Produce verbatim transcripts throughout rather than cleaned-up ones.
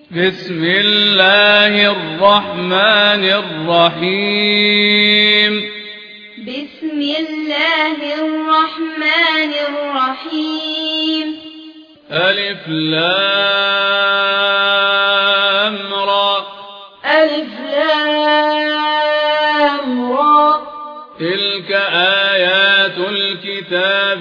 بسم الله الرحمن الرحيم بسم الله الرحمن الرحيم ألف لام را ألف لام را تلك آيات الكتاب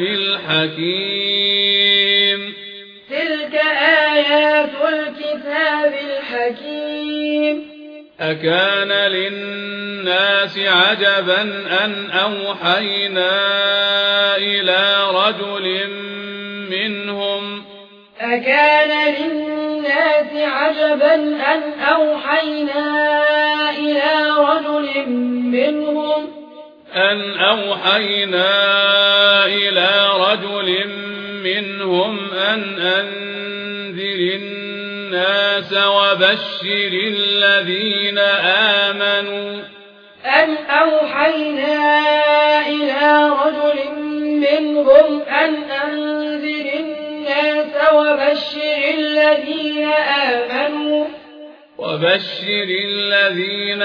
الحكيم تلك آيات الكتاب الحكيم أكان للناس عجبا أن أوحينا إلى رجل منهم أكان للناس عجبا أن أوحينا إلى رجل منهم أن أوحينا إلى رجل منهم أن أنذر الناس وبشر الذين آمنوا أن أوحينا إلى رجل منهم أن أنذر الناس وبشر الذين آمنوا وبشر الذين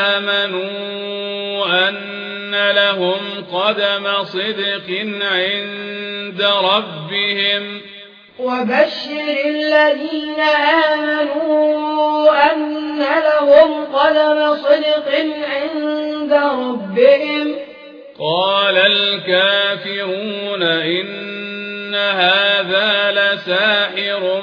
آمنوا أن لهم قدم صدق عند ربهم وبشر الذين آمنوا أن لهم قدم صدق عند ربهم. قال الكافرون إن هذا لساحر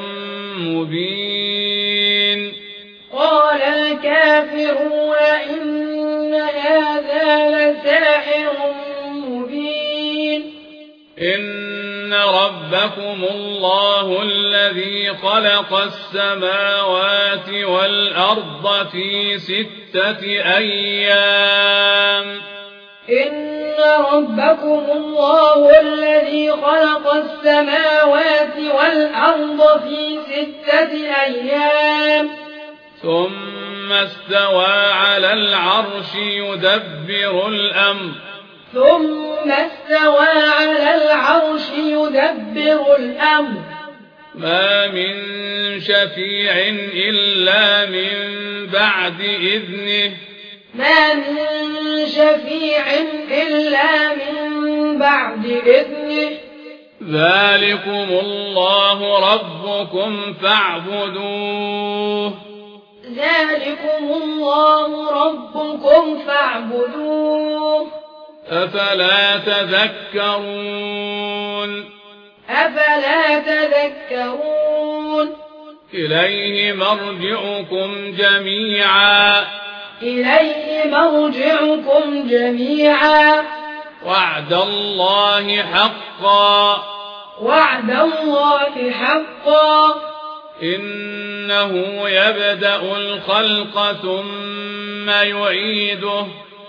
مبين قال الكافرون إن هذا لساحر مبين إن ربكم الله الذي خلق السماوات والأرض في ستة أيام إن ربكم الله الذي خلق السماوات والأرض في ستة أيام ثم استوى على العرش يدبر الأمر ثم استوى على العرش يدبر الأمر ما من شفيع إلا من بعد إذنه ما من شفيع إلا من بعد إذنه ذلكم الله ربكم فاعبدوه ذلكم الله ربكم فاعبدوه أفلا تذكرون أفلا تذكرون إليه مرجعكم جميعا إليه مرجعكم جميعا وعد الله حقا وعد الله حقا إنه يبدأ الخلق ثم يعيده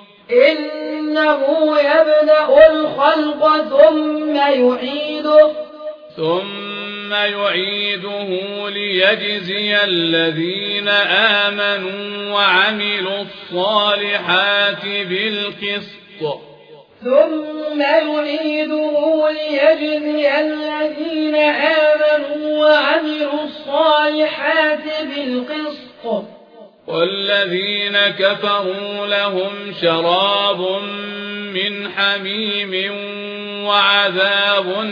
إنه يبدأ الخلق ثم يعيده ثم يعيده ليجزي الذين آمنوا وعملوا الصالحات بالقسط ثم يعيده ليجزي الذين آمنوا وعملوا الصالحات بالقسط والذين كفروا لهم شراب من حميم وعذاب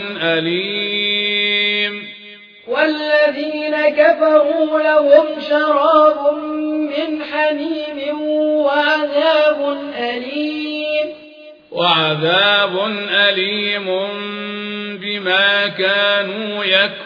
أليم والذين كفروا لهم شراب من حميم وعذاب أليم وعذاب أليم بما كانوا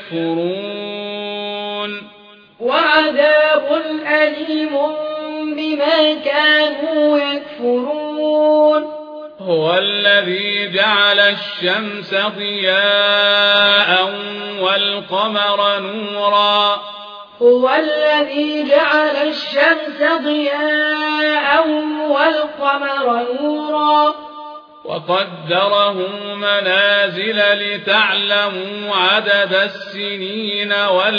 يكفرون وعذاب أليم بما كانوا يكفرون هو الذي جعل الشمس ضياء والقمر نورا هو الذي جعل الشمس ضياء والقمر نورا وقدره منازل لتعلموا عدد السنين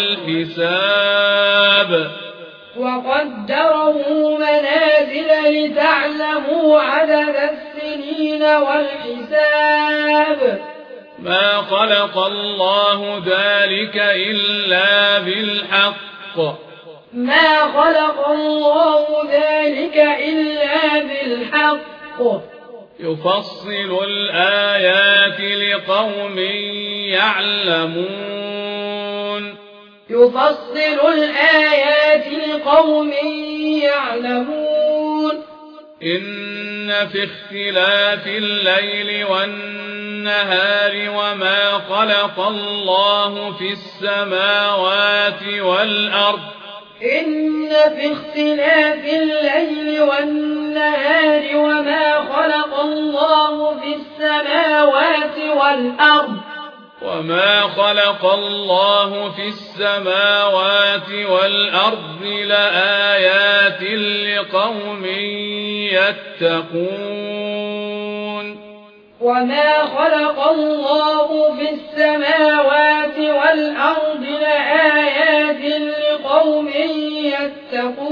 والحساب وقدره منازل لتعلموا عدد السنين والحساب ما خلق الله ذلك إلا بالحق ما خلق الله ذلك إلا بالحق يفصل الآيات لقوم يعلمون يفصل الآيات لقوم يعلمون إن في اختلاف الليل والنهار وما خلق الله في السماوات والأرض إن في اختلاف الليل والنهار وما خلق الله في السماوات والأرض وما خلق الله في السماوات والأرض لآيات لقوم يتقون وما خلق الله في السماوات والأرض لآيات لقوم يتقون